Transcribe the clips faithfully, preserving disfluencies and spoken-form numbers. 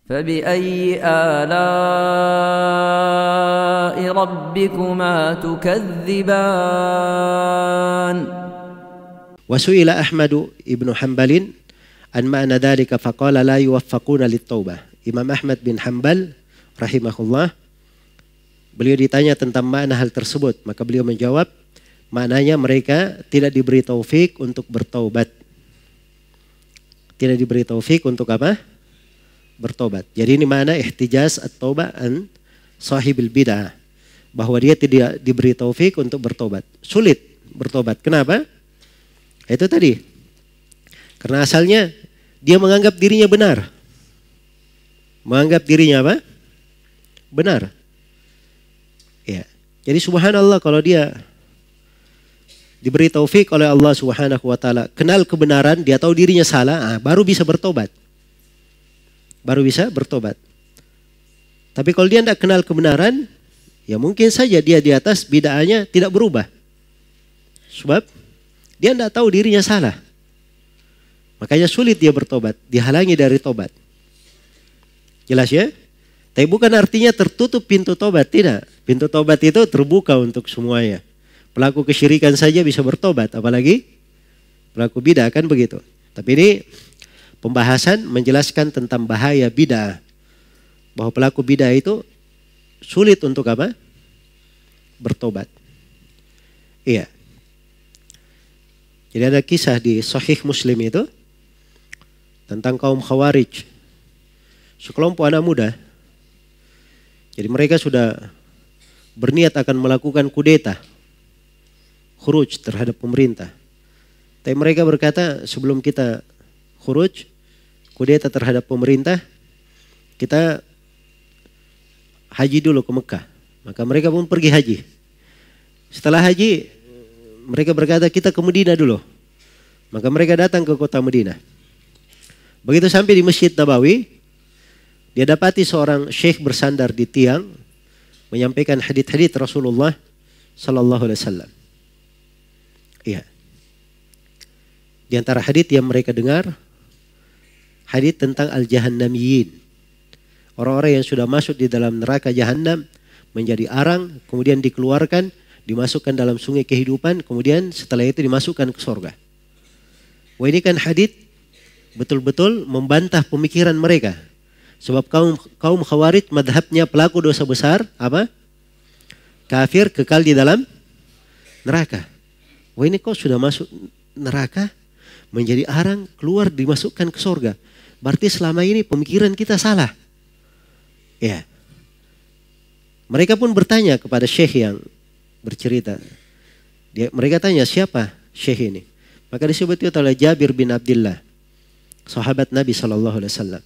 فبأي آلاء ربكما تكذبان وسئل أحمد بن حنبل عن معنى ذلك فقال لا يوفقون للتوبة. Imam Ahmad bin Hanbal rahimahullah, beliau ditanya tentang makna hal tersebut, maka beliau menjawab, maknanya mereka tidak diberi taufik untuk bertaubat. Tidak diberi taufik untuk apa? Bertobat. Jadi ini makna ihtijaz at-taubah an sahibil bid'ah, bahwa dia tidak diberi taufik untuk bertobat. Sulit bertobat. Kenapa? Itu tadi. Karena asalnya dia menganggap dirinya benar. Menganggap dirinya apa? Benar. Ya. Jadi subhanallah, kalau dia diberi taufik oleh Allah Subhanahu wa taala, kenal kebenaran, dia tahu dirinya salah, ah, baru bisa bertobat. Baru bisa bertobat. Tapi kalau dia tidak kenal kebenaran, ya mungkin saja dia di atas bid'ahnya tidak berubah. Sebab dia tidak tahu dirinya salah. Makanya sulit dia bertobat, dihalangi dari tobat. Jelas ya? Tapi bukan artinya tertutup pintu tobat, tidak. Pintu tobat itu terbuka untuk semuanya. Pelaku kesyirikan saja bisa bertobat, apalagi pelaku bid'ah, kan begitu. Tapi ini pembahasan menjelaskan tentang bahaya bid'ah. Bahwa pelaku bid'ah itu sulit untuk apa? Bertobat. Iya. Jadi ada kisah di Sahih Muslim itu tentang kaum Khawarij. Sekelompok anak muda. Jadi mereka sudah berniat akan melakukan kudeta, khuruj terhadap pemerintah. Tapi mereka berkata, sebelum kita khuruj, kudeta terhadap pemerintah, kita haji dulu ke Mekah. Maka mereka pun pergi haji. Setelah haji, mereka berkata kita ke Madinah dulu. Maka mereka datang ke kota Madinah. Begitu sampai di Masjid Nabawi, dia dapati seorang syekh bersandar di tiang menyampaikan hadits-hadits Rasulullah sallallahu alaihi wasallam. Iya. Di antara hadits yang mereka dengar, hadits tentang al-jahannamiyin. Orang-orang yang sudah masuk di dalam neraka jahannam menjadi arang, kemudian dikeluarkan, dimasukkan dalam sungai kehidupan, kemudian setelah itu dimasukkan ke surga. Wah, ini kan hadits betul-betul membantah pemikiran mereka. Sebab kaum kaum Khawarij madhabnya pelaku dosa besar apa? Kafir, kekal di dalam neraka. Wah, ini kau sudah masuk neraka menjadi arang, keluar dimasukkan ke surga. Berarti selama ini pemikiran kita salah. Ya. Mereka pun bertanya kepada syekh yang bercerita. Dia, mereka tanya, siapa syekh ini? Maka disebut itu oleh Jabir bin Abdullah, sahabat Nabi sallallahu alaihi wasallam.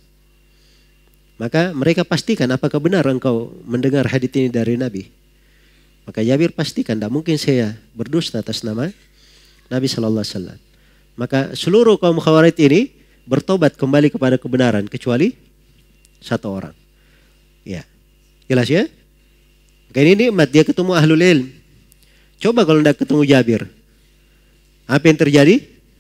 Maka mereka pastikan, apakah benar engkau mendengar hadits ini dari Nabi? Maka Jabir pastikan, tidak mungkin saya berdusta atas nama Nabi sallallahu alaihi wasallam. Maka seluruh kaum Khawarij ini bertobat kembali kepada kebenaran kecuali satu orang. Ya, jelas ya? Maka ini nikmat dia ketemu ahlul ilm. Coba kalau tidak ketemu Jabir, apa yang terjadi?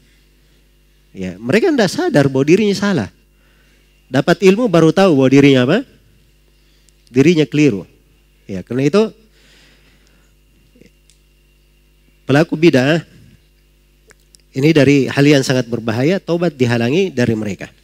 Ya, mereka tidak sadar bahwa dirinya salah. Dapat ilmu baru tahu bahwa dirinya apa? Dirinya keliru. Ya, karena itu pelaku bid'ah ini dari hal yang sangat berbahaya, taubat dihalangi dari mereka.